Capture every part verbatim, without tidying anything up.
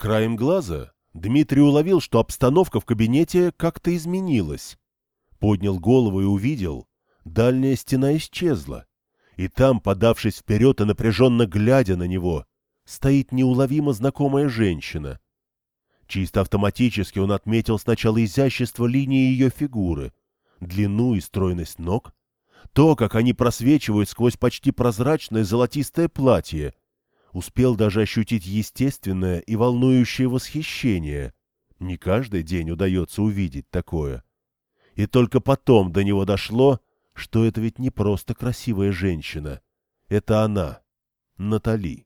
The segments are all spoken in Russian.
Краем глаза Дмитрий уловил, что обстановка в кабинете как-то изменилась. Поднял голову и увидел, дальняя стена исчезла, и там, подавшись вперед и напряженно глядя на него, стоит неуловимо знакомая женщина. Чисто автоматически он отметил сначала изящество линии ее фигуры, длину и стройность ног, то, как они просвечивают сквозь почти прозрачное золотистое платье. Успел даже ощутить естественное и волнующее восхищение. Не каждый день удается увидеть такое. И только потом до него дошло, что это ведь не просто красивая женщина. Это она, Натали,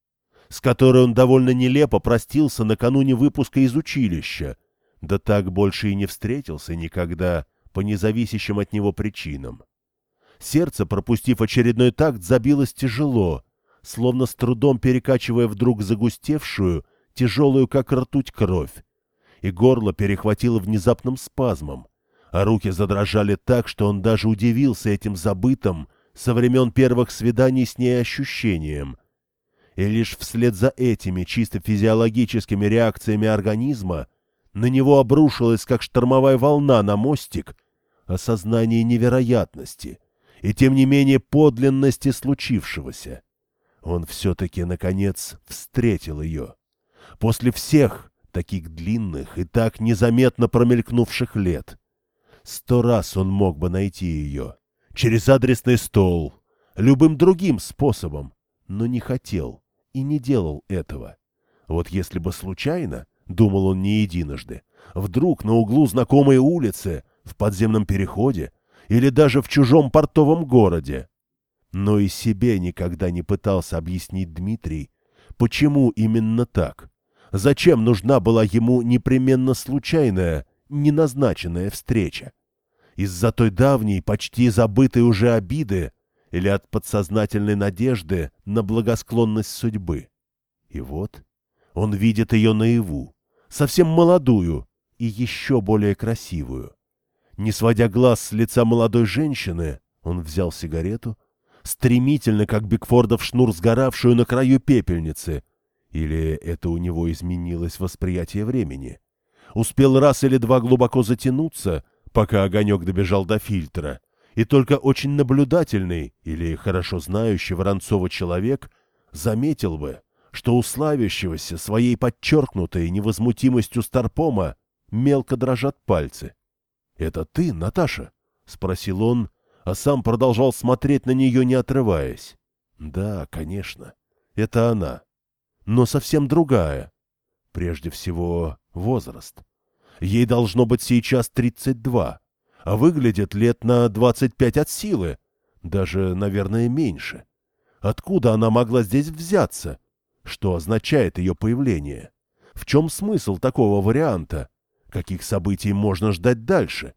с которой он довольно нелепо простился накануне выпуска из училища, да так больше и не встретился никогда по независящим от него причинам. Сердце, пропустив очередной такт, забилось тяжело, словно с трудом перекачивая вдруг загустевшую, тяжелую как ртуть кровь, и горло перехватило внезапным спазмом, а руки задрожали так, что он даже удивился этим забытым со времен первых свиданий с ней ощущением. И лишь вслед за этими чисто физиологическими реакциями организма на него обрушилась, как штормовая волна на мостик, осознание невероятности и, тем не менее, подлинности случившегося. Он все-таки, наконец, встретил ее. После всех таких длинных и так незаметно промелькнувших лет. Сто раз он мог бы найти ее. Через адресный стол. Любым другим способом. Но не хотел и не делал этого. Вот если бы случайно, думал он не единожды, вдруг на углу знакомой улицы, в подземном переходе или даже в чужом портовом городе. Но и себе никогда не пытался объяснить Дмитрий, почему именно так. Зачем нужна была ему непременно случайная, неназначенная встреча? Из-за той давней, почти забытой уже обиды или от подсознательной надежды на благосклонность судьбы? И вот он видит ее наяву, совсем молодую и еще более красивую. Не сводя глаз с лица молодой женщины, он взял сигарету, стремительно, как Бигфордов шнур, сгоравшую на краю пепельницы. Или это у него изменилось восприятие времени? Успел раз или два глубоко затянуться, пока огонек добежал до фильтра, и только очень наблюдательный или хорошо знающий Воронцова человек заметил бы, что у славящегося своей подчеркнутой невозмутимостью старпома мелко дрожат пальцы. — Это ты, Наташа? — спросил он, а сам продолжал смотреть на нее, не отрываясь. Да, конечно, это она, но совсем другая. Прежде всего, возраст. Ей должно быть сейчас тридцать два, а выглядит лет на двадцать пять от силы, даже, наверное, меньше. Откуда она могла здесь взяться? Что означает ее появление? В чем смысл такого варианта? Каких событий можно ждать дальше?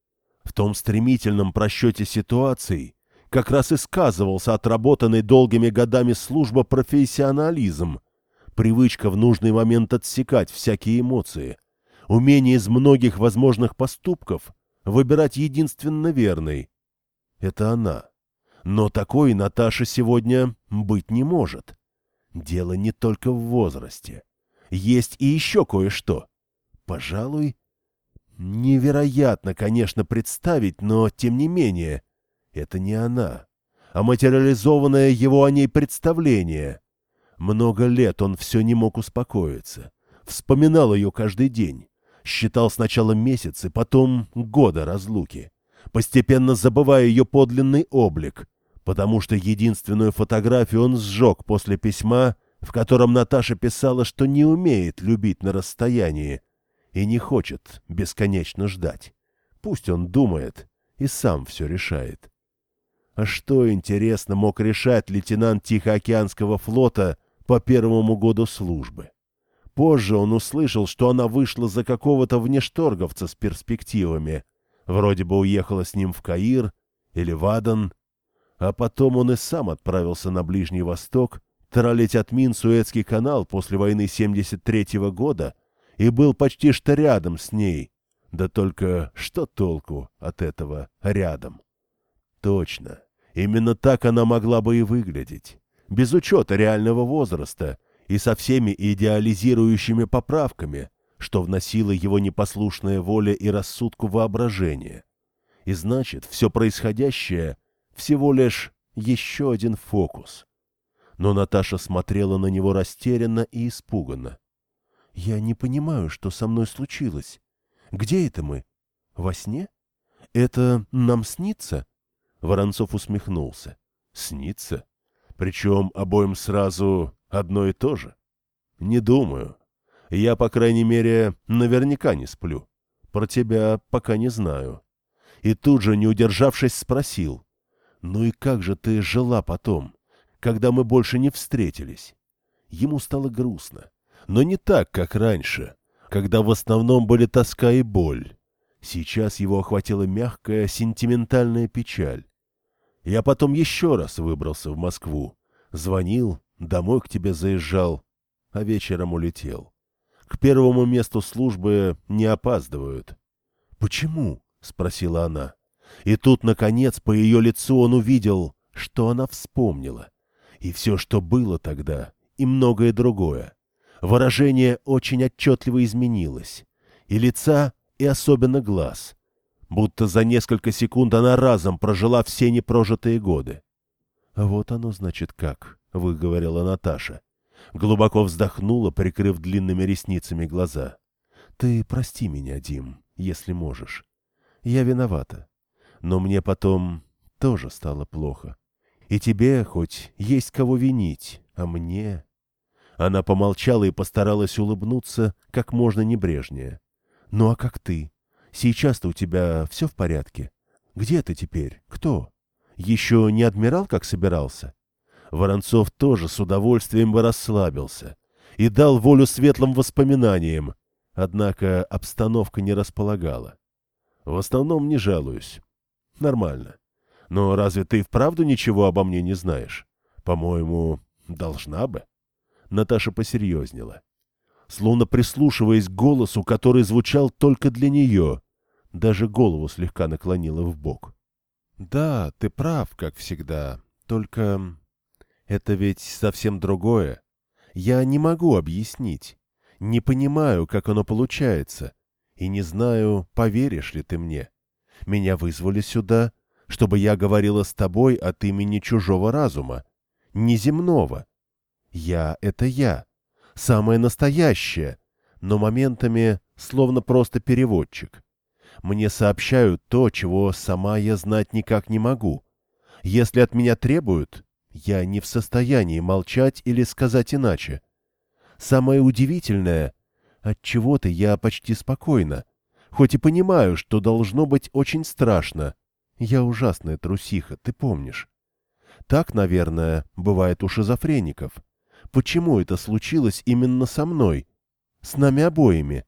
В том стремительном просчете ситуаций как раз и сказывался отработанный долгими годами служба профессионализм, привычка в нужный момент отсекать всякие эмоции, умение из многих возможных поступков выбирать единственно верный. Это она. Но такой Наташа сегодня быть не может. Дело не только в возрасте. Есть и еще кое-что. Пожалуй, невероятно, конечно, представить, но, тем не менее, это не она, а материализованное его о ней представление. Много лет он все не мог успокоиться. Вспоминал ее каждый день. Считал сначала месяцы, потом года разлуки, постепенно забывая ее подлинный облик, потому что единственную фотографию он сжег после письма, в котором Наташа писала, что не умеет любить на расстоянии и не хочет бесконечно ждать. Пусть он думает и сам все решает. А что, интересно, мог решать лейтенант Тихоокеанского флота по первому году службы? Позже он услышал, что она вышла за какого-то внешторговца с перспективами, вроде бы уехала с ним в Каир или в Аден, а потом он и сам отправился на Ближний Восток тралить от мин Суэцкий канал после войны семьдесят третьего года и был почти что рядом с ней. Да только что толку от этого рядом? Точно, именно так она могла бы и выглядеть, без учета реального возраста и со всеми идеализирующими поправками, что вносило его непослушная воля и рассудку воображения. И значит, все происходящее всего лишь еще один фокус. Но Наташа смотрела на него растерянно и испуганно. «Я не понимаю, что со мной случилось. Где это мы? Во сне? Это нам снится?» Воронцов усмехнулся. «Снится? Причем обоим сразу одно и то же? Не думаю. Я, по крайней мере, наверняка не сплю. Про тебя пока не знаю». И тут же, не удержавшись, спросил: «Ну и как же ты жила потом, когда мы больше не встретились?» Ему стало грустно, но не так, как раньше, когда в основном были тоска и боль. Сейчас его охватила мягкая, сентиментальная печаль. «Я потом еще раз выбрался в Москву. Звонил, домой к тебе заезжал, а вечером улетел. К первому месту службы не опаздывают». «Почему?» — спросила она. И тут, наконец, по ее лицу он увидел, что она вспомнила. И все, что было тогда, и многое другое. Выражение очень отчетливо изменилось. И лица, и особенно глаз. Будто за несколько секунд она разом прожила все непрожитые годы. «Вот оно, значит, как», — выговорила Наташа. Глубоко вздохнула, прикрыв длинными ресницами глаза. «Ты прости меня, Дим, если можешь. Я виновата. Но мне потом тоже стало плохо. И тебе хоть есть кого винить, а мне...» Она помолчала и постаралась улыбнуться как можно небрежнее. «Ну а как ты? Сейчас-то у тебя все в порядке? Где ты теперь? Кто? Еще не адмирал, как собирался?» Воронцов тоже с удовольствием бы расслабился и дал волю светлым воспоминаниям, однако обстановка не располагала. «В основном не жалуюсь. Нормально. Но разве ты вправду ничего обо мне не знаешь? По-моему, должна бы». Наташа посерьезнела, словно прислушиваясь к голосу, который звучал только для нее, даже голову слегка наклонила вбок. «Да, ты прав, как всегда, только это ведь совсем другое. Я не могу объяснить, не понимаю, как оно получается, и не знаю, поверишь ли ты мне. Меня вызвали сюда, чтобы я говорила с тобой от имени чужого разума, неземного. Я — это я, самое настоящее, но моментами словно просто переводчик. Мне сообщают то, чего сама я знать никак не могу. Если от меня требуют, я не в состоянии молчать или сказать иначе. Самое удивительное, отчего-то я почти спокойна, хоть и понимаю, что должно быть очень страшно. Я ужасная трусиха, ты помнишь. Так, наверное, бывает у шизофреников. Почему это случилось именно со мной? С нами обоими?»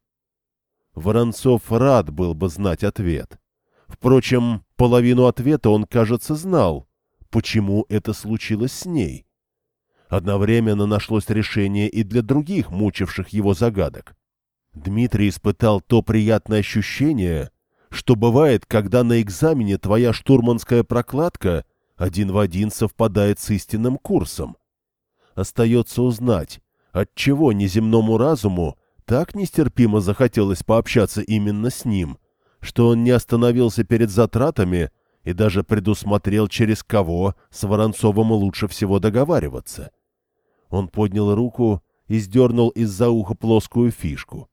Воронцов рад был бы знать ответ. Впрочем, половину ответа он, кажется, знал, почему это случилось с ней. Одновременно нашлось решение и для других мучивших его загадок. Дмитрий испытал то приятное ощущение, что бывает, когда на экзамене твоя штурманская прокладка один в один совпадает с истинным курсом. Остается узнать, отчего неземному разуму так нестерпимо захотелось пообщаться именно с ним, что он не остановился перед затратами и даже предусмотрел, через кого с Воронцовым лучше всего договариваться. Он поднял руку и сдернул из-за уха плоскую фишку.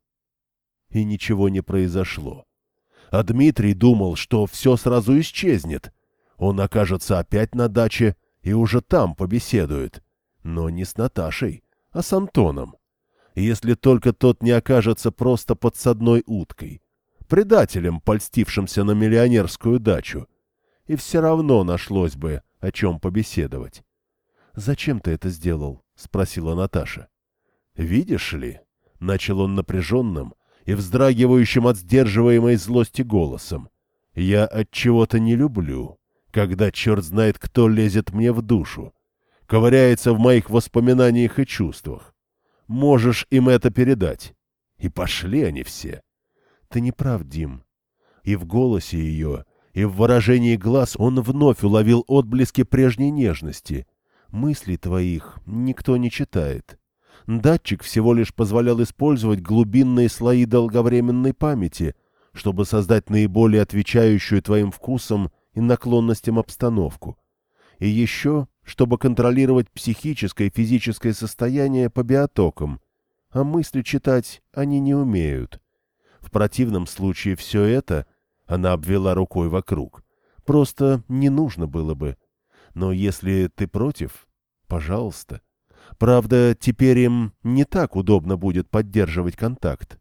И ничего не произошло. А Дмитрий думал, что все сразу исчезнет. Он окажется опять на даче и уже там побеседует. Но не с Наташей, а с Антоном. Если только тот не окажется просто подсадной уткой, предателем, польстившимся на миллионерскую дачу. И все равно нашлось бы, о чем побеседовать. «Зачем ты это сделал?» — спросила Наташа. «Видишь ли?» — начал он напряженным и вздрагивающим от сдерживаемой злости голосом. «Я отчего-то не люблю, когда черт знает кто лезет мне в душу, ковыряется в моих воспоминаниях и чувствах. Можешь им это передать. И пошли они все». «Ты не прав, Дим». И в голосе ее, и в выражении глаз он вновь уловил отблески прежней нежности. «Мыслей твоих никто не читает. Датчик всего лишь позволял использовать глубинные слои долговременной памяти, чтобы создать наиболее отвечающую твоим вкусам и наклонностям обстановку. И еще, чтобы контролировать психическое и физическое состояние по биотокам, а мысли читать они не умеют. В противном случае все это, она обвела рукой вокруг, просто не нужно было бы. Но если ты против, пожалуйста. Правда, теперь им не так удобно будет поддерживать контакт.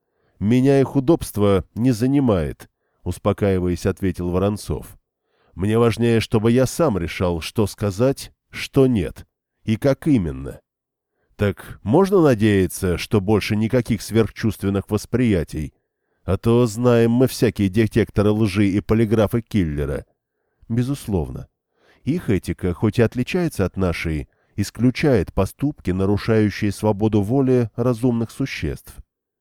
«Меня их удобство не занимает», — успокаиваясь, ответил Воронцов. «Мне важнее, чтобы я сам решал, что сказать, что нет, и как именно. Так можно надеяться, что больше никаких сверхчувственных восприятий? А то знаем мы всякие детекторы лжи и полиграфы киллера». «Безусловно. Их этика, хоть и отличается от нашей, исключает поступки, нарушающие свободу воли разумных существ».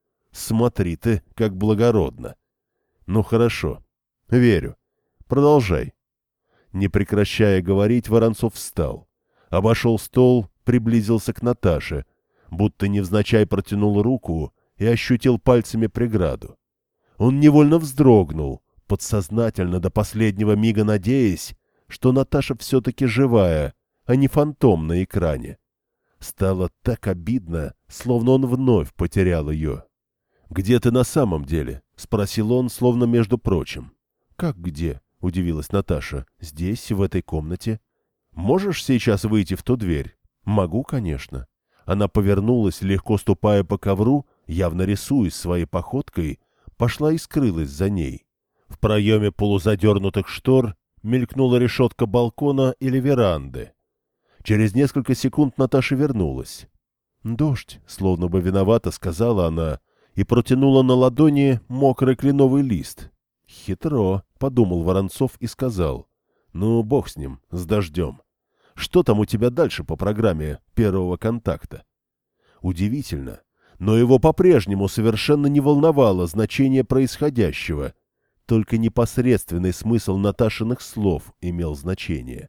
«Смотри ты, как благородно». «Ну хорошо. Верю. Продолжай». Не прекращая говорить, Воронцов встал. Обошел стол, приблизился к Наташе, будто невзначай протянул руку и ощутил пальцами преграду. Он невольно вздрогнул, подсознательно до последнего мига надеясь, что Наташа все-таки живая, а не фантом на экране. Стало так обидно, словно он вновь потерял ее. «Где ты на самом деле?» — спросил он, словно между прочим. «Как где?» — удивилась Наташа. «Здесь, в этой комнате». «Можешь сейчас выйти в ту дверь?» «Могу, конечно». Она повернулась, легко ступая по ковру, явно рисуясь своей походкой, пошла и скрылась за ней. В проеме полузадернутых штор мелькнула решетка балкона или веранды. Через несколько секунд Наташа вернулась. «Дождь», — словно бы виновата, сказала она, и протянула на ладони мокрый кленовый лист. «Хитро», — подумал Воронцов и сказал. «Ну, бог с ним, с дождем. Что там у тебя дальше по программе первого контакта?» Удивительно, но его по-прежнему совершенно не волновало значение происходящего, только непосредственный смысл Наташиных слов имел значение.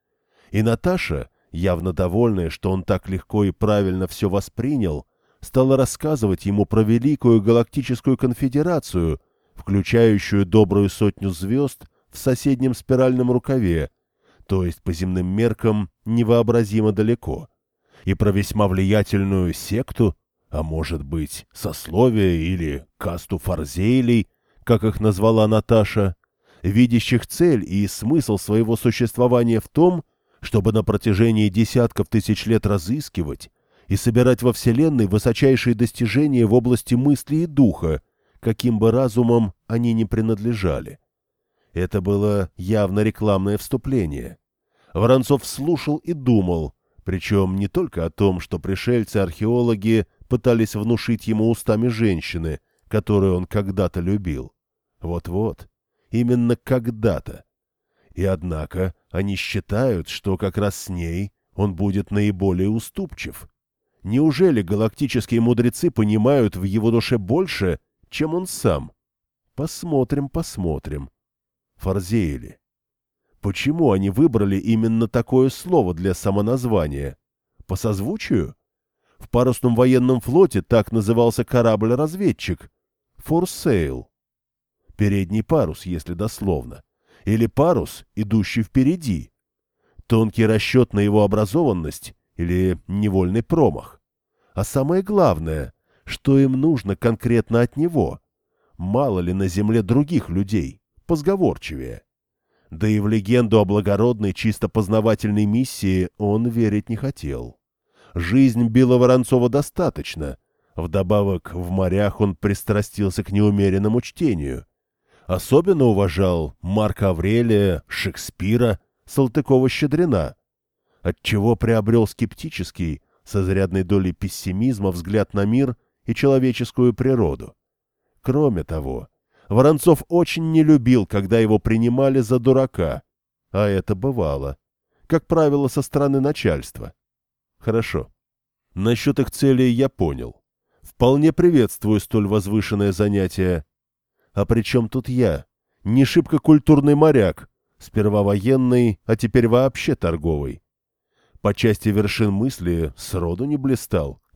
И Наташа, явно довольная, что он так легко и правильно все воспринял, стала рассказывать ему про Великую Галактическую Конфедерацию, включающую добрую сотню звезд в соседнем спиральном рукаве, то есть по земным меркам невообразимо далеко, и про весьма влиятельную секту, а может быть сословие или касту фарзейлей, как их назвала Наташа, видящих цель и смысл своего существования в том, чтобы на протяжении десятков тысяч лет разыскивать и собирать во Вселенной высочайшие достижения в области мысли и духа, каким бы разумом они ни принадлежали. Это было явно рекламное вступление. Воронцов слушал и думал, причем не только о том, что пришельцы-археологи пытались внушить ему устами женщины, которую он когда-то любил. Вот-вот, именно когда-то. И однако они считают, что как раз с ней он будет наиболее уступчив. Неужели галактические мудрецы понимают в его душе больше, чем он сам? Посмотрим, посмотрим. Фарзеили. Почему они выбрали именно такое слово для самоназвания? По созвучию? В парусном военном флоте так назывался корабль-разведчик. Форсейл. Передний парус, если дословно. Или парус, идущий впереди. Тонкий расчет на его образованность или невольный промах. А самое главное, что им нужно конкретно от него? Мало ли на земле других людей, позговорчивее. Да и в легенду о благородной, чисто познавательной миссии он верить не хотел. Жизнь била Воронцова достаточно. Вдобавок, в морях он пристрастился к неумеренному чтению. Особенно уважал Марка Аврелия, Шекспира, Салтыкова-Щедрина, отчего приобрел скептический, с изрядной долей пессимизма, взгляд на мир и человеческую природу. Кроме того, Воронцов очень не любил, когда его принимали за дурака, а это бывало, как правило, со стороны начальства. Хорошо. Насчет их целей я понял. Вполне приветствую столь возвышенное занятие. А при чем тут я? Не шибко культурный моряк, сперва военный, а теперь вообще торговый. По части вершин мысли сроду не блистал,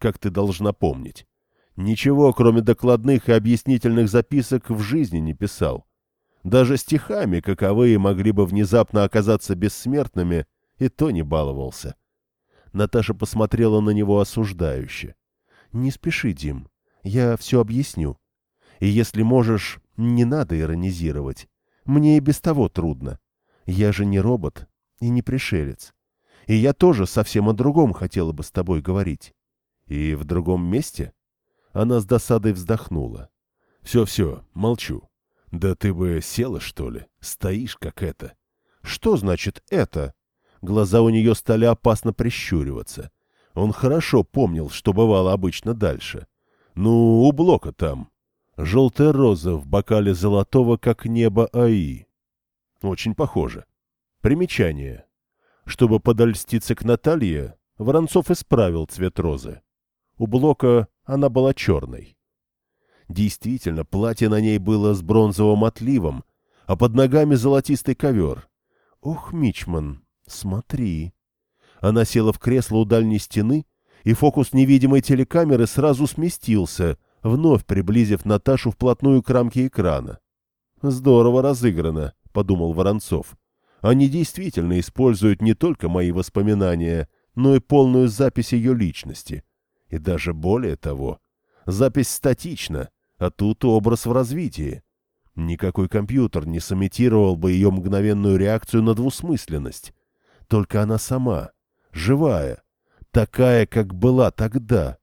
как ты должна помнить. Ничего, кроме докладных и объяснительных записок, в жизни не писал. Даже стихами, каковые могли бы внезапно оказаться бессмертными, и то не баловался. Наташа посмотрела на него осуждающе. «Не спеши, Дим, я все объясню. И если можешь, не надо иронизировать. Мне и без того трудно. Я же не робот и не пришелец. И я тоже совсем о другом хотела бы с тобой говорить». «И в другом месте?» Она с досадой вздохнула. «Все-все, молчу. Да ты бы села, что ли? Стоишь, как это». «Что значит «это»?» Глаза у нее стали опасно прищуриваться. Он хорошо помнил, что бывало обычно дальше. «Ну, у Блока там. Желтая роза в бокале золотого, как небо Аи». Очень похоже. Примечание. Чтобы подольститься к Наталье, Воронцов исправил цвет розы. У Блока она была черной. Действительно, платье на ней было с бронзовым отливом, а под ногами золотистый ковер. «Ох, Мичман, смотри!» Она села в кресло у дальней стены, и фокус невидимой телекамеры сразу сместился, вновь приблизив Наташу вплотную к рамке экрана. «Здорово разыграно», — подумал Воронцов. «Они действительно используют не только мои воспоминания, но и полную запись ее личности. И даже более того, запись статична, а тут образ в развитии. Никакой компьютер не сымитировал бы ее мгновенную реакцию на двусмысленность. Только она сама, живая, такая, как была тогда».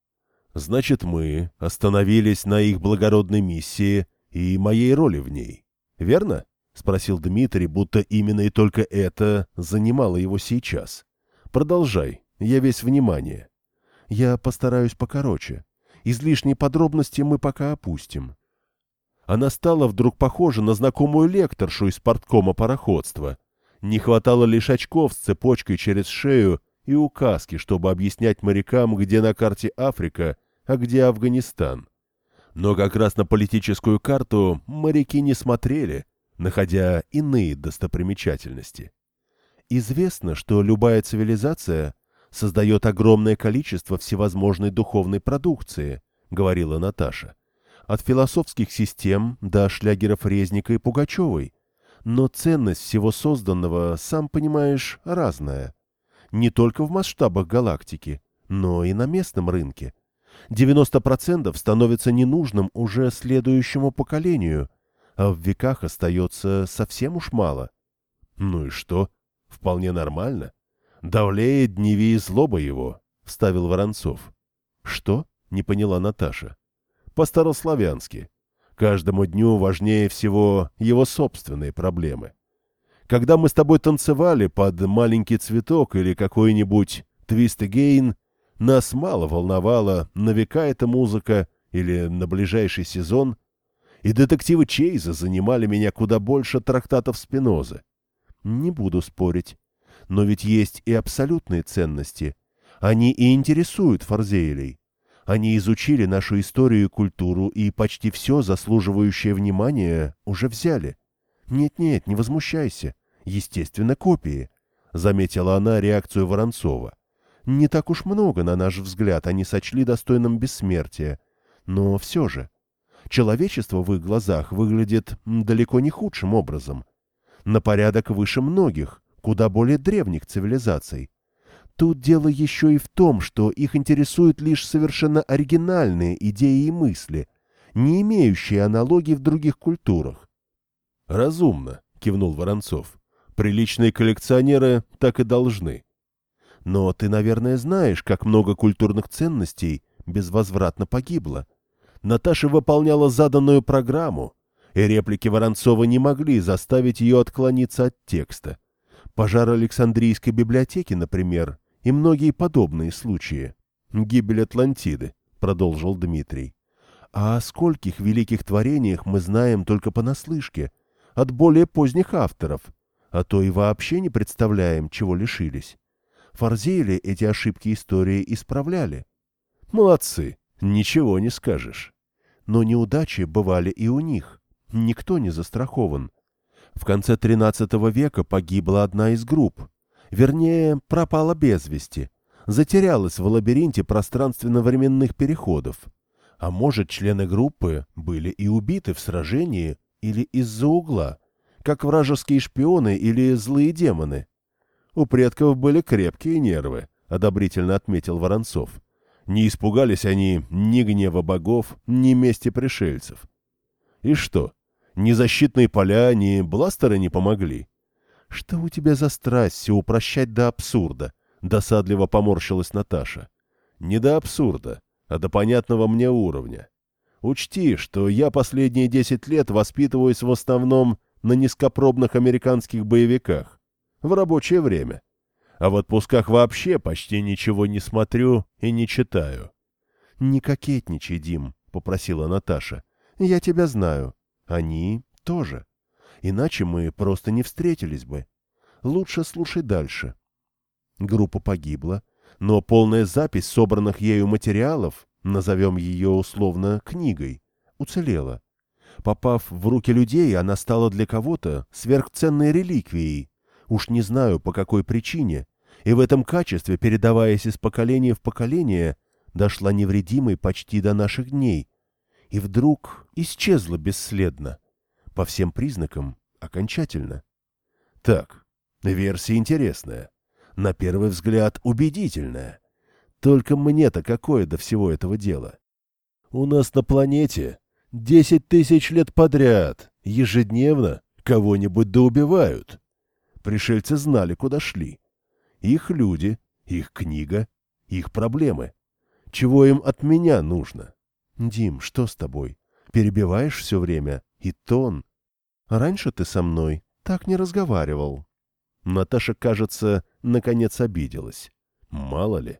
«Значит, мы остановились на их благородной миссии и моей роли в ней, верно?» — спросил Дмитрий, будто именно и только это занимало его сейчас. «Продолжай, я весь внимание». «Я постараюсь покороче. Излишние подробности мы пока опустим». Она стала вдруг похожа на знакомую лекторшу из парткома пароходства. Не хватало лишь очков с цепочкой через шею и указки, чтобы объяснять морякам, где на карте Африка, а где Афганистан. Но как раз на политическую карту моряки не смотрели, находя иные достопримечательности. «Известно, что любая цивилизация создает огромное количество всевозможной духовной продукции», — говорила Наташа. «От философских систем до шлягеров Резника и Пугачевой. Но ценность всего созданного, сам понимаешь, разная. Не только в масштабах галактики, но и на местном рынке. девяносто процентов становится ненужным уже следующему поколению, а в веках остается совсем уж мало». «Ну и что? Вполне нормально. Давлеет дневи и злоба его», — вставил Воронцов. «Что?» — не поняла Наташа. «По-старославянски. Каждому дню важнее всего его собственные проблемы. Когда мы с тобой танцевали под «Маленький цветок» или какой-нибудь «Твист Эгейн», нас мало волновала, на века эта музыка или на ближайший сезон, и детективы Чейза занимали меня куда больше трактатов Спинозы. Не буду спорить. Но ведь есть и абсолютные ценности. Они и интересуют Фарзейлей. Они изучили нашу историю и культуру, и почти все заслуживающее внимания уже взяли. Нет-нет, не возмущайся. Естественно, копии. Заметила она реакцию Воронцова. Не так уж много, на наш взгляд, они сочли достойным бессмертия. Но все же. Человечество в их глазах выглядит далеко не худшим образом. На порядок выше многих, куда более древних цивилизаций. Тут дело еще и в том, что их интересуют лишь совершенно оригинальные идеи и мысли, не имеющие аналогий в других культурах. «Разумно», — кивнул Воронцов. «Приличные коллекционеры так и должны». «Но ты, наверное, знаешь, как много культурных ценностей безвозвратно погибло. Наташа выполняла заданную программу, и реплики Воронцова не могли заставить ее отклониться от текста. Пожар Александрийской библиотеки, например, и многие подобные случаи. Гибель Атлантиды», — продолжил Дмитрий. «А о скольких великих творениях мы знаем только понаслышке, от более поздних авторов, а то и вообще не представляем, чего лишились. Фарзейли эти ошибки истории исправляли». «Молодцы, ничего не скажешь». «Но неудачи бывали и у них. Никто не застрахован. В конце тринадцатого века погибла одна из групп. Вернее, пропала без вести. затерялась в лабиринте пространственно-временных переходов. А может, члены группы были и убиты в сражении или из-за угла, как вражеские шпионы или злые демоны. У предков были крепкие нервы, одобрительно отметил Воронцов. Не испугались они ни гнева богов, ни мести пришельцев. И что, ни защитные поля, ни бластеры не помогли? Что у тебя за страсть все упрощать до абсурда? Досадливо поморщилась Наташа. Не до абсурда, а до понятного мне уровня. Учти, что я последние десять лет воспитываюсь в основном на низкопробных американских боевиках. В рабочее время. А в отпусках вообще почти ничего не смотрю и не читаю. — Не кокетничай, Дим, — попросила Наташа. — Я тебя знаю. Они тоже. Иначе мы просто не встретились бы. Лучше слушай дальше. Группа погибла, но полная запись собранных ею материалов, назовем ее условно книгой, уцелела. Попав в руки людей, она стала для кого-то сверхценной реликвией. Уж не знаю, по какой причине, и в этом качестве, передаваясь из поколения в поколение, дошла невредимой почти до наших дней. И вдруг исчезла бесследно. По всем признакам окончательно. Так, версия интересная. На первый взгляд убедительная. Только мне-то какое до всего этого дела? У нас на планете десять тысяч лет подряд, ежедневно, кого-нибудь доубивают. Пришельцы знали, куда шли. Их люди, их книга, их проблемы. Чего им от меня нужно? Дим, что с тобой? Перебиваешь все время? И тон. Раньше ты со мной так не разговаривал. Наташа, кажется, наконец обиделась. Мало ли.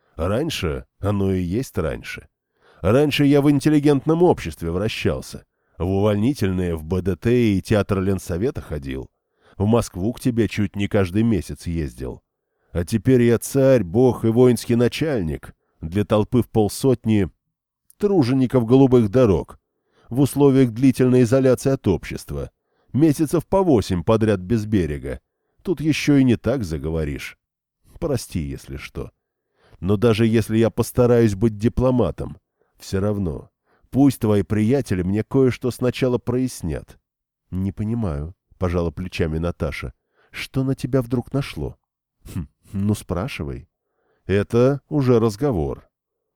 Раньше оно и есть раньше. Раньше я в интеллигентном обществе вращался. В увольнительные, в БДТ и театр Ленсовета ходил. В Москву к тебе чуть не каждый месяц ездил. А теперь я царь, бог и воинский начальник. Для толпы в полсотни тружеников голубых дорог. В условиях длительной изоляции от общества. Месяцев по восемь подряд без берега. Тут еще и не так заговоришь. Прости, если что. Но даже если я постараюсь быть дипломатом, все равно, пусть твои приятели мне кое-что сначала прояснят. — Не понимаю, — пожала плечами Наташа. — Что на тебя вдруг нашло? Хм, ну, спрашивай. Это уже разговор.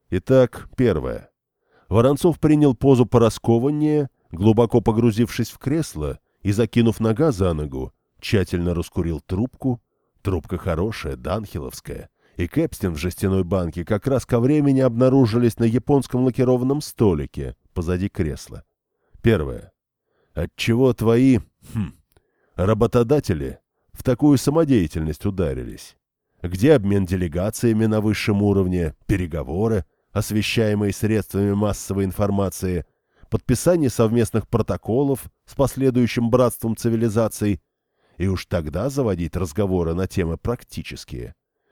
Итак, первое. Воронцов принял позу пораскованнее, глубоко погрузившись в кресло и, закинув нога за ногу, тщательно раскурил трубку. Трубка хорошая, данхиловская. И Кэпстин в жестяной банке как раз ко времени обнаружились на японском лакированном столике позади кресла. Первое. Отчего твои хм, работодатели в такую самодеятельность ударились? Где обмен делегациями на высшем уровне, переговоры, освещаемые средствами массовой информации, подписание совместных протоколов с последующим братством цивилизаций, и уж тогда заводить разговоры на темы практические?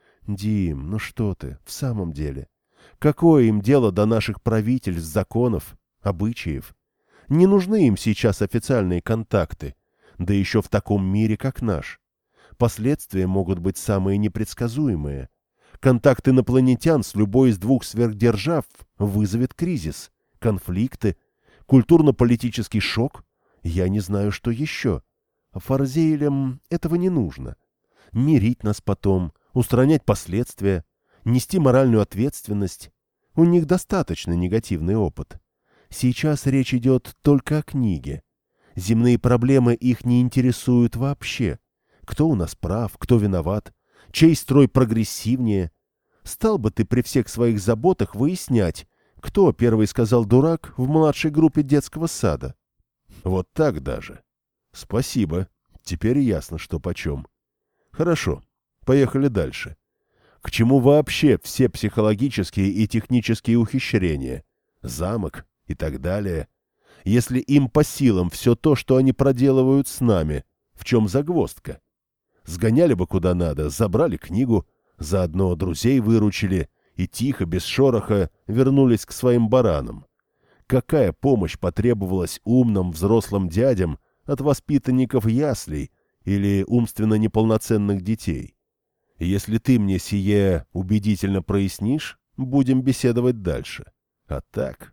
Дим, ну что ты, в самом деле? Какое им дело до наших правительств, законов, обычаев? Не нужны им сейчас официальные контакты, да еще в таком мире, как наш. Последствия могут быть самые непредсказуемые. Контакт инопланетян с любой из двух сверхдержав вызовет кризис, конфликты, культурно-политический шок. Я не знаю, что еще. Фарзейлям этого не нужно. Мирить нас потом, устранять последствия, нести моральную ответственность. У них достаточно негативный опыт. Сейчас речь идет только о книге. Земные проблемы их не интересуют вообще. Кто у нас прав, кто виноват, чей строй прогрессивнее. Стал бы ты при всех своих заботах выяснять, кто первый сказал «дурак» в младшей группе детского сада? Вот так даже. Спасибо. Теперь ясно, что почем. Хорошо. Поехали дальше. К чему вообще все психологические и технические ухищрения? Замок и так далее. Если им по силам все то, что они проделывают с нами, в чем загвоздка? Сгоняли бы куда надо, забрали книгу, заодно друзей выручили и тихо, без шороха, вернулись к своим баранам. Какая помощь потребовалась умным взрослым дядям от воспитанников яслей или умственно неполноценных детей? Если ты мне сие убедительно прояснишь, будем беседовать дальше. А так...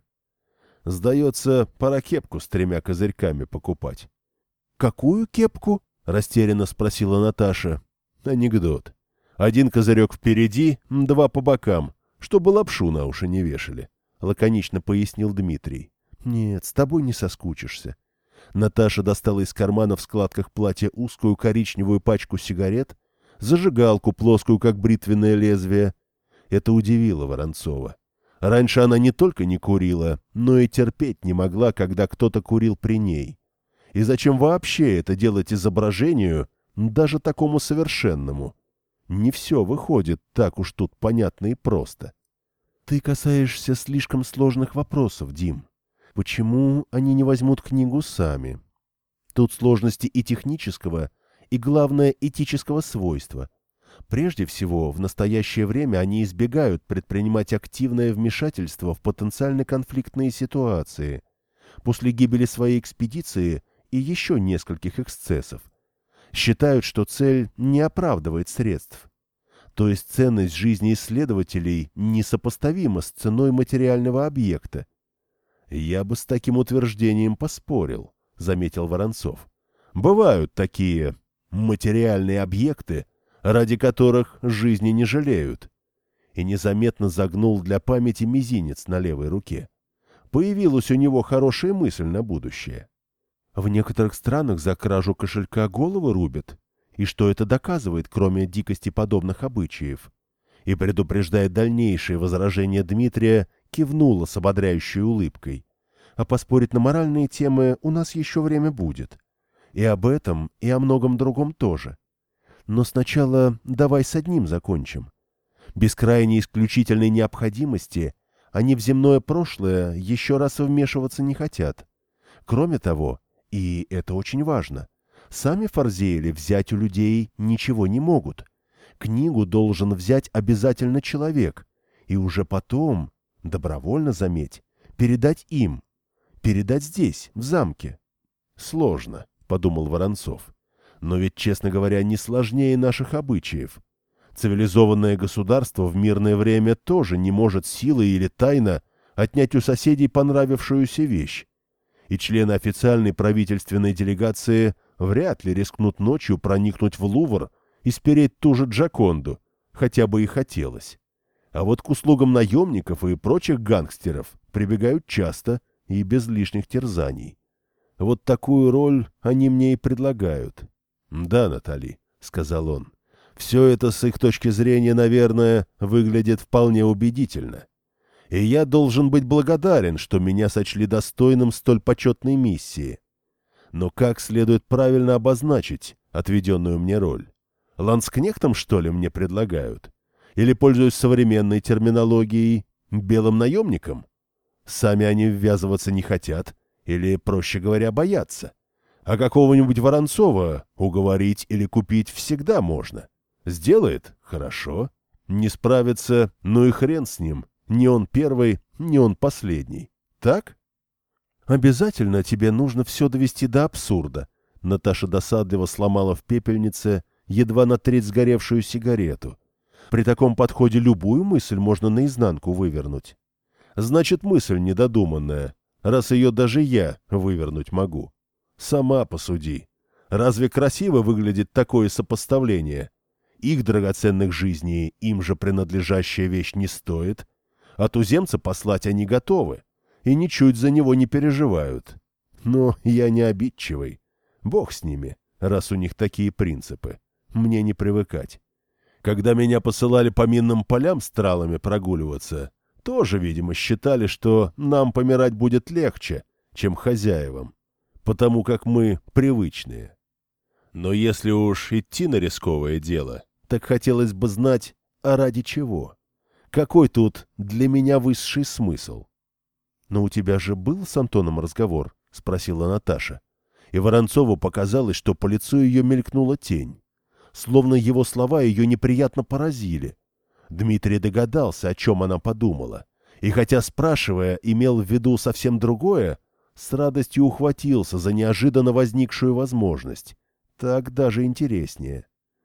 Сдается, пора кепку с тремя козырьками покупать. — Какую кепку? — растерянно спросила Наташа. — Анекдот. Один козырек впереди, два по бокам, чтобы лапшу на уши не вешали, — лаконично пояснил Дмитрий. — Нет, с тобой не соскучишься. Наташа достала из кармана в складках платья узкую коричневую пачку сигарет, зажигалку плоскую, как бритвенное лезвие. Это удивило Воронцова. Раньше она не только не курила, но и терпеть не могла, когда кто-то курил при ней. И зачем вообще это делать изображению, даже такому совершенному? Не все выходит так уж тут понятно и просто. Ты касаешься слишком сложных вопросов, Дим. Почему они не возьмут книгу сами? Тут сложности и технического, и, главное, этического свойства. Прежде всего, в настоящее время они избегают предпринимать активное вмешательство в потенциально конфликтные ситуации. После гибели своей экспедиции и еще нескольких эксцессов. Считают, что цель не оправдывает средств. То есть ценность жизни исследователей несопоставима с ценой материального объекта. «Я бы с таким утверждением поспорил», — заметил Воронцов. «Бывают такие материальные объекты, ради которых жизни не жалеют», и незаметно загнул для памяти мизинец на левой руке. Появилась у него хорошая мысль на будущее. В некоторых странах за кражу кошелька головы рубят, и что это доказывает, кроме дикости подобных обычаев? И, предупреждая дальнейшие возражения Дмитрия, кивнула с ободряющей улыбкой. А поспорить на моральные темы у нас еще время будет. И об этом, и о многом другом тоже. Но сначала давай с одним закончим. Без крайней исключительной необходимости они в земное прошлое еще раз вмешиваться не хотят. Кроме того, и это очень важно, сами Фарзеели взять у людей ничего не могут. Книгу должен взять обязательно человек, и уже потом, добровольно заметь, передать им. Передать здесь, в замке. Сложно, — подумал Воронцов. Но ведь, честно говоря, не сложнее наших обычаев. Цивилизованное государство в мирное время тоже не может силой или тайно отнять у соседей понравившуюся вещь. И члены официальной правительственной делегации вряд ли рискнут ночью проникнуть в Лувр и спереть ту же Джоконду, хотя бы и хотелось. А вот к услугам наемников и прочих гангстеров прибегают часто и без лишних терзаний. Вот такую роль они мне и предлагают. «Да, Натали», — сказал он, — «все это с их точки зрения, наверное, выглядит вполне убедительно. И я должен быть благодарен, что меня сочли достойным столь почетной миссии. Но как следует правильно обозначить отведенную мне роль? Ланскнехтом, что ли, мне предлагают? Или, пользуясь современной терминологией, белым наемником? Сами они ввязываться не хотят или, проще говоря, боятся. А какого-нибудь Воронцова уговорить или купить всегда можно. Сделает — хорошо. Не справится — ну и хрен с ним. Не он первый, не он последний. Так? Обязательно тебе нужно все довести до абсурда. Наташа досадливо сломала в пепельнице едва на треть сгоревшую сигарету. При таком подходе любую мысль можно наизнанку вывернуть. Значит, мысль недодуманная, раз ее даже я вывернуть могу. Сама посуди. Разве красиво выглядит такое сопоставление? Их драгоценных жизней им же принадлежащая вещь не стоит, а туземца послать они готовы и ничуть за него не переживают. Но я не обидчивый. Бог с ними, раз у них такие принципы. Мне не привыкать. Когда меня посылали по минным полям с тралами прогуливаться, тоже, видимо, считали, что нам помирать будет легче, чем хозяевам, потому как мы привычные. Но если уж идти на рисковое дело, так хотелось бы знать, а ради чего? Какой тут для меня высший смысл? — Но у тебя же был с Антоном разговор? — спросила Наташа. И Воронцову показалось, что по лицу ее мелькнула тень. Словно его слова ее неприятно поразили. Дмитрий догадался, о чем она подумала, и хотя, спрашивая, имел в виду совсем другое, с радостью ухватился за неожиданно возникшую возможность. Так даже интереснее.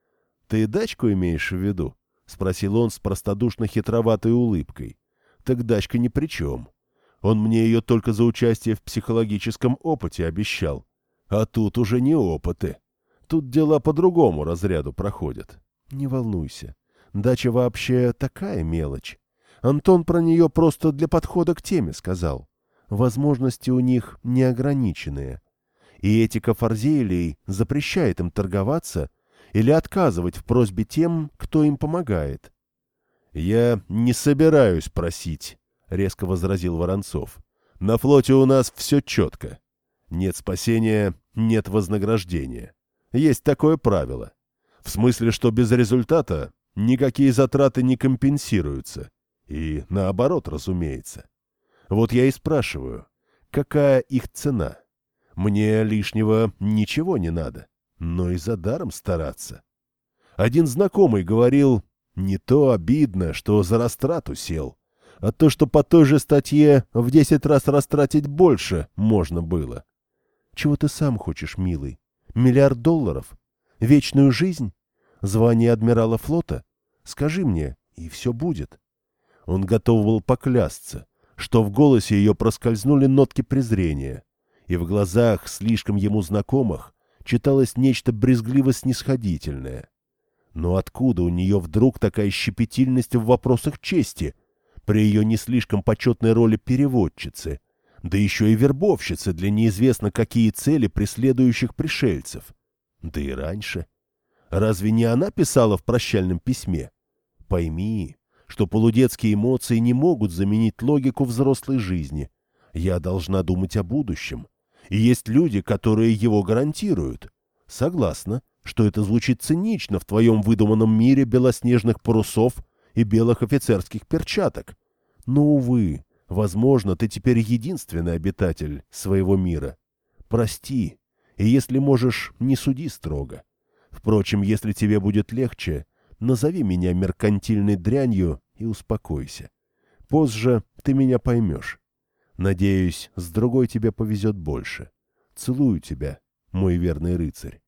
Ты дачку имеешь в виду? — спросил он с простодушно-хитроватой улыбкой. — Так дачка ни при чем. Он мне ее только за участие в психологическом опыте обещал. А тут уже не опыты. Тут дела по другому разряду проходят. Не волнуйся. Дача вообще такая мелочь. Антон про нее просто для подхода к теме сказал. Возможности у них неограниченные. И этика Фарзелий запрещает им торговаться или отказывать в просьбе тем, кто им помогает. — Я не собираюсь просить, — резко возразил Воронцов. — На флоте у нас все четко. Нет спасения, нет вознаграждения. Есть такое правило. В смысле, что без результата никакие затраты не компенсируются. И наоборот, разумеется. Вот я и спрашиваю, какая их цена? Мне лишнего ничего не надо, но и за даром стараться. Один знакомый говорил, не то обидно, что за растрату сел, а то, что по той же статье в десять раз растратить больше можно было. Чего ты сам хочешь, милый? Миллиард долларов? Вечную жизнь? Звание адмирала флота? Скажи мне, и все будет. Он готов был поклясться, что в голосе ее проскользнули нотки презрения, и в глазах, слишком ему знакомых, читалось нечто брезгливо-снисходительное. Но откуда у нее вдруг такая щепетильность в вопросах чести, при ее не слишком почетной роли переводчицы, да еще и вербовщицы для неизвестно какие цели преследующих пришельцев? Да и раньше. Разве не она писала в прощальном письме? Пойми, что полудетские эмоции не могут заменить логику взрослой жизни. Я должна думать о будущем. И есть люди, которые его гарантируют. Согласна, что это звучит цинично в твоем выдуманном мире белоснежных парусов и белых офицерских перчаток. Но, увы, возможно, ты теперь единственный обитатель своего мира. Прости, и если можешь, не суди строго. Впрочем, если тебе будет легче, назови меня меркантильной дрянью и успокойся. Позже ты меня поймешь. Надеюсь, с другой тебе повезет больше. Целую тебя, мой верный рыцарь.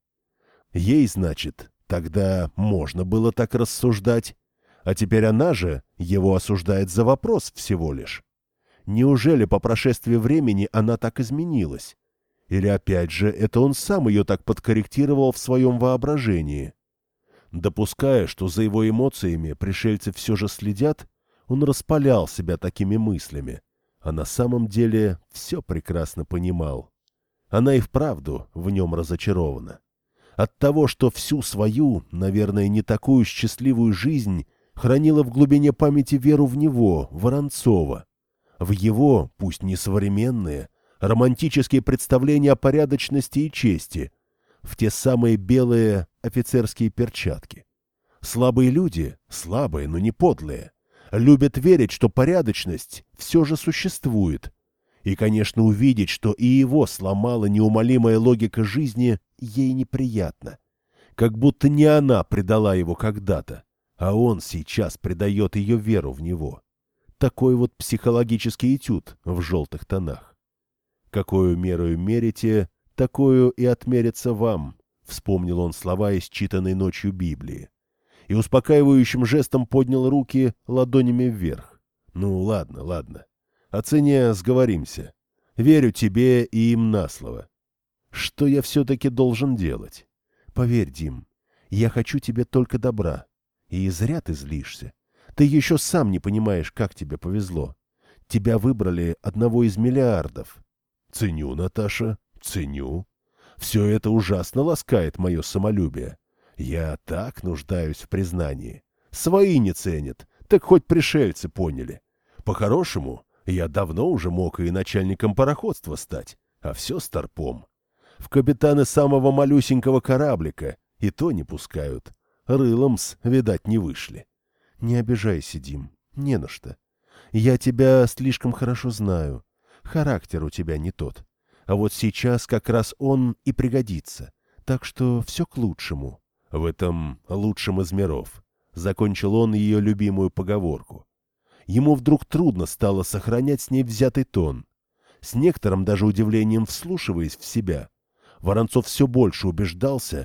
Ей, значит, тогда можно было так рассуждать, а теперь она же его осуждает за вопрос всего лишь. Неужели по прошествии времени она так изменилась? Или опять же это он сам ее так подкорректировал в своем воображении? Допуская, что за его эмоциями пришельцы все же следят, он распалял себя такими мыслями, а на самом деле все прекрасно понимал. Она и вправду в нем разочарована. От того, что всю свою, наверное, не такую счастливую жизнь хранила в глубине памяти веру в него, Воронцова, в его, пусть не современные, романтические представления о порядочности и чести, в те самые белые офицерские перчатки. Слабые люди, слабые, но не подлые, любят верить, что порядочность все же существует. И, конечно, увидеть, что и его сломала неумолимая логика жизни, ей неприятно. Как будто не она предала его когда-то, а он сейчас предает ее веру в него. Такой вот психологический этюд в желтых тонах. «Какую мерою мерите, такую и отмерится вам», — вспомнил он слова, исчитанной ночью Библии. И успокаивающим жестом поднял руки ладонями вверх. «Ну, ладно, ладно. О цене сговоримся. Верю тебе и им на слово. Что я все-таки должен делать? Поверь, Дим, я хочу тебе только добра. И зря ты злишься. Ты еще сам не понимаешь, как тебе повезло. Тебя выбрали одного из миллиардов. Ценю, Наташа, ценю. Все это ужасно ласкает мое самолюбие. Я так нуждаюсь в признании. Свои не ценят, так хоть пришельцы поняли. По-хорошему, я давно уже мог и начальником пароходства стать, а все старпом. В капитаны самого малюсенького кораблика и то не пускают. Рылом-с, видать, не вышли. Не обижайся, Дим, не на что. Я тебя слишком хорошо знаю. Характер у тебя не тот. А вот сейчас как раз он и пригодится. Так что все к лучшему. В этом лучшем из миров. Закончил он ее любимую поговорку. Ему вдруг трудно стало сохранять с ней взятый тон. С некоторым даже удивлением вслушиваясь в себя, Воронцов все больше убеждался,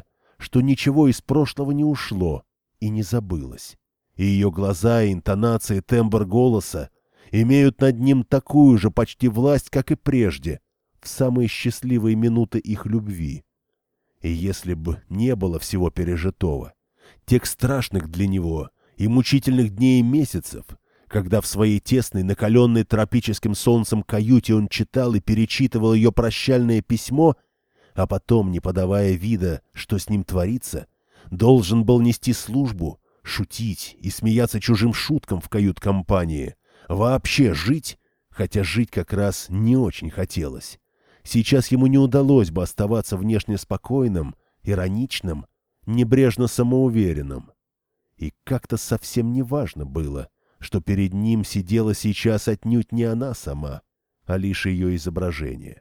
что ничего из прошлого не ушло и не забылось. И ее глаза, интонации, тембр голоса имеют над ним такую же почти власть, как и прежде, в самые счастливые минуты их любви. И если бы не было всего пережитого, тех страшных для него и мучительных дней и месяцев, когда в своей тесной, накаленной тропическим солнцем каюте он читал и перечитывал ее прощальное письмо, а потом, не подавая вида, что с ним творится, должен был нести службу, шутить и смеяться чужим шуткам в кают-компании, вообще жить, хотя жить как раз не очень хотелось. Сейчас ему не удалось бы оставаться внешне спокойным, ироничным, небрежно самоуверенным. И как-то совсем не важно было, что перед ним сидела сейчас отнюдь не она сама, а лишь ее изображение.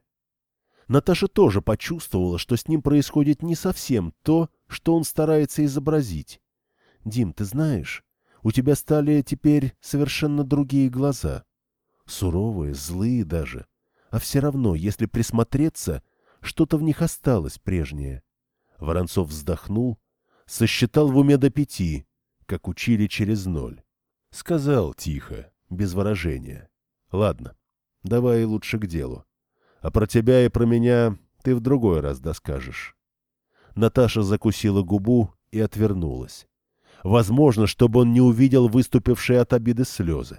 Наташа тоже почувствовала, что с ним происходит не совсем то, что он старается изобразить. «Дим, ты знаешь, у тебя стали теперь совершенно другие глаза. Суровые, злые даже. А все равно, если присмотреться, что-то в них осталось прежнее». Воронцов вздохнул, сосчитал в уме до пяти, как учили через ноль. Сказал тихо, без выражения: «Ладно, давай лучше к делу. А про тебя и про меня ты в другой раз доскажешь». Наташа закусила губу и отвернулась. Возможно, чтобы он не увидел выступившие от обиды слезы.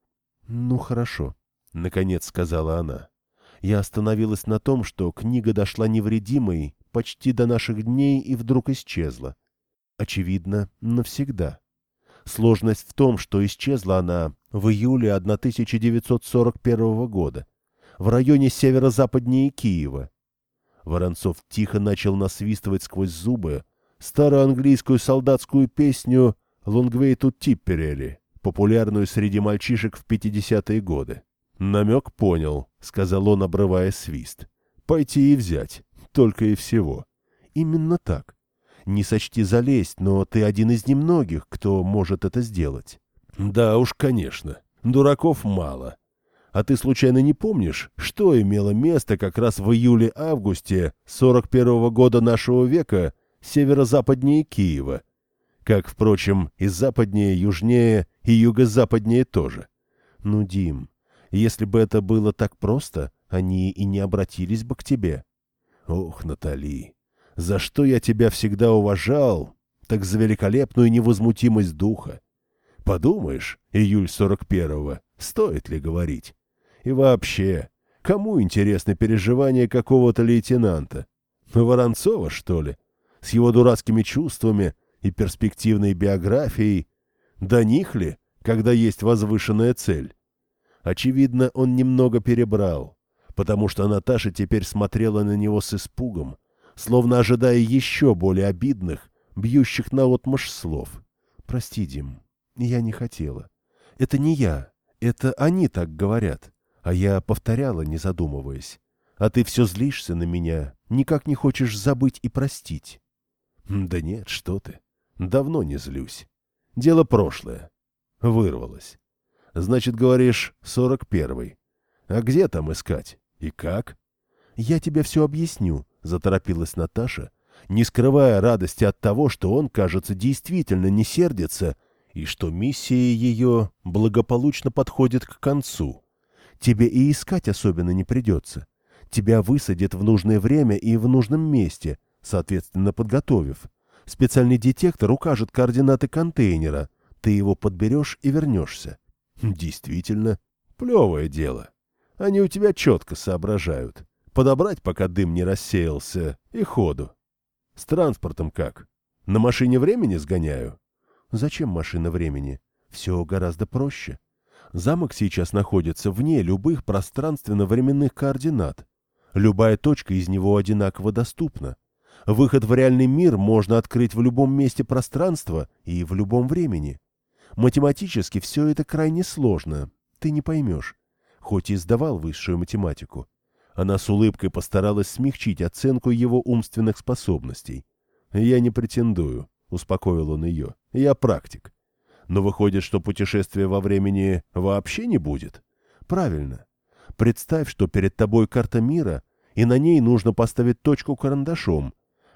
«Ну, хорошо», — наконец сказала она. «Я остановилась на том, что книга дошла невредимой почти до наших дней и вдруг исчезла. Очевидно, навсегда. Сложность в том, что исчезла она в июле тысяча девятьсот сорок первого года, в районе северо-западнее Киева». Воронцов тихо начал насвистывать сквозь зубы старую английскую солдатскую песню «Лонгвей тут Типперели», популярную среди мальчишек в пятидесятые годы. «Намек понял», — сказал он, обрывая свист. «Пойти и взять, только и всего». «Именно так. Не сочти залезть, но ты один из немногих, кто может это сделать». «Да уж, конечно. Дураков мало. А ты случайно не помнишь, что имело место как раз в июле-августе сорок первого года нашего века северо-западнее Киева? Как, впрочем, и западнее, южнее и юго-западнее тоже. Ну, Дим, если бы это было так просто, они и не обратились бы к тебе». «Ох, Натали, за что я тебя всегда уважал, так за великолепную невозмутимость духа. Подумаешь, июль сорок первого, стоит ли говорить? И вообще, кому интересны переживания какого-то лейтенанта? Воронцова, что ли? С его дурацкими чувствами и перспективной биографией? До них ли, когда есть возвышенная цель?» Очевидно, он немного перебрал, потому что Наташа теперь смотрела на него с испугом, словно ожидая еще более обидных, бьющих наотмашь слов. «Прости, Дим, я не хотела. Это не я, это они так говорят, а я повторяла, не задумываясь. А ты все злишься на меня, никак не хочешь забыть и простить». «Да нет, что ты. Давно не злюсь. Дело прошлое. Вырвалось. Значит, говоришь, сорок первый. А где там искать? И как?» «Я тебе все объясню», — заторопилась Наташа, не скрывая радости от того, что он, кажется, действительно не сердится, и что миссия ее благополучно подходит к концу. «Тебе и искать особенно не придется. Тебя высадят в нужное время и в нужном месте, соответственно, подготовив. Специальный детектор укажет координаты контейнера, ты его подберешь и вернешься». «Действительно, плевое дело. Они у тебя четко соображают. Подобрать, пока дым не рассеялся, и ходу. С транспортом как? На машине времени сгоняю?» «Зачем машина времени? Все гораздо проще. Замок сейчас находится вне любых пространственно-временных координат. Любая точка из него одинаково доступна. Выход в реальный мир можно открыть в любом месте пространства и в любом времени. Математически все это крайне сложно, ты не поймешь, хоть и сдавал высшую математику». Она с улыбкой постаралась смягчить оценку его умственных способностей. «Я не претендую», — успокоил он ее, — «я практик. Но выходит, что путешествия во времени вообще не будет?» «Правильно. Представь, что перед тобой карта мира, и на ней нужно поставить точку карандашом.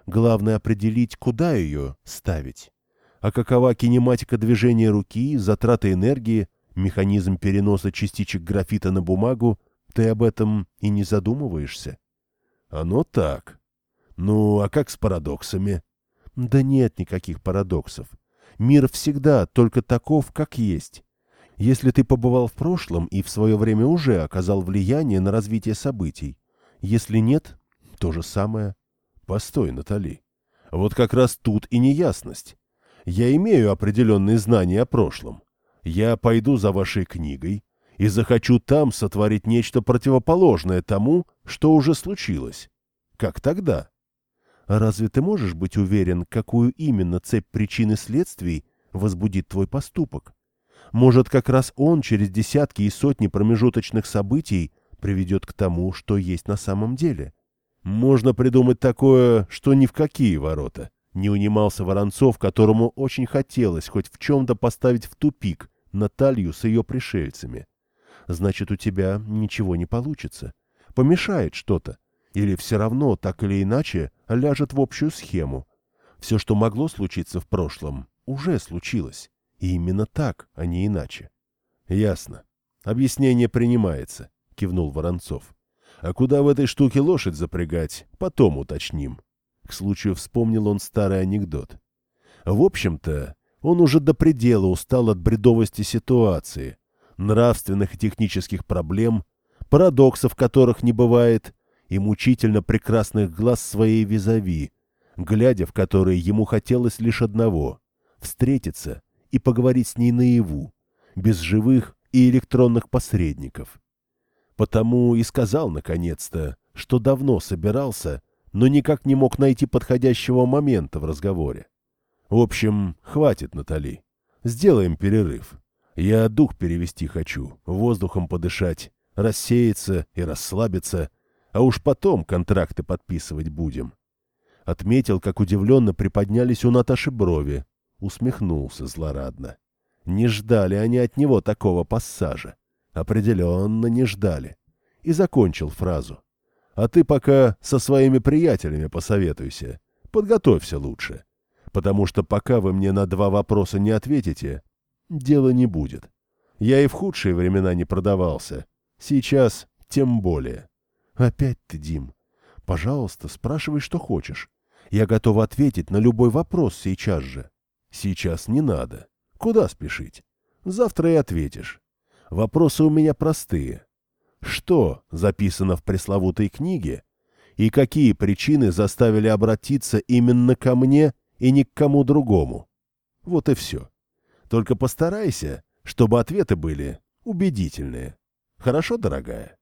Главное определить, куда ее ставить. А какова кинематика движения руки, затраты энергии, механизм переноса частичек графита на бумагу, ты об этом и не задумываешься. Оно так. Ну, а как с парадоксами? Да нет никаких парадоксов. Мир всегда только таков, как есть. Если ты побывал в прошлом и в свое время уже оказал влияние на развитие событий. Если нет, то же самое. Постой, Натали. Вот как раз тут и неясность. Я имею определенные знания о прошлом. Я пойду за вашей книгой и захочу там сотворить нечто противоположное тому, что уже случилось. Как тогда? Разве ты можешь быть уверен, какую именно цепь причин и следствий возбудит твой поступок? Может, как раз он через десятки и сотни промежуточных событий приведет к тому, что есть на самом деле? Можно придумать такое, что ни в какие ворота. Не унимался Воронцов, которому очень хотелось хоть в чем-то поставить в тупик Наталью с ее пришельцами. Значит, у тебя ничего не получится. Помешает что-то. Или все равно, так или иначе, ляжет в общую схему. Все, что могло случиться в прошлом, уже случилось. И именно так, а не иначе. Ясно. Объяснение принимается, кивнул Воронцов. А куда в этой штуке лошадь запрягать, потом уточним. К случаю вспомнил он старый анекдот. В общем-то, он уже до предела устал от бредовости ситуации, нравственных и технических проблем, парадоксов которых не бывает, и мучительно прекрасных глаз своей визави, глядя в которые ему хотелось лишь одного — встретиться и поговорить с ней наяву, без живых и электронных посредников. Потому и сказал наконец-то, что давно собирался, но никак не мог найти подходящего момента в разговоре. В общем, хватит, Натали. Сделаем перерыв. Я дух перевести хочу, воздухом подышать, рассеяться и расслабиться, а уж потом контракты подписывать будем. Отметил, как удивленно приподнялись у Наташи брови. Усмехнулся злорадно. Не ждали они от него такого пассажа. Определенно не ждали. И закончил фразу. А ты пока со своими приятелями посоветуйся. Подготовься лучше. Потому что пока вы мне на два вопроса не ответите, дела не будет. Я и в худшие времена не продавался. Сейчас тем более. Опять ты, Дим. Пожалуйста, спрашивай, что хочешь. Я готова ответить на любой вопрос сейчас же. Сейчас не надо. Куда спешить? Завтра и ответишь. Вопросы у меня простые. Что записано в пресловутой книге? И какие причины заставили обратиться именно ко мне и ни к кому другому? Вот и все. Только постарайся, чтобы ответы были убедительные. Хорошо, дорогая?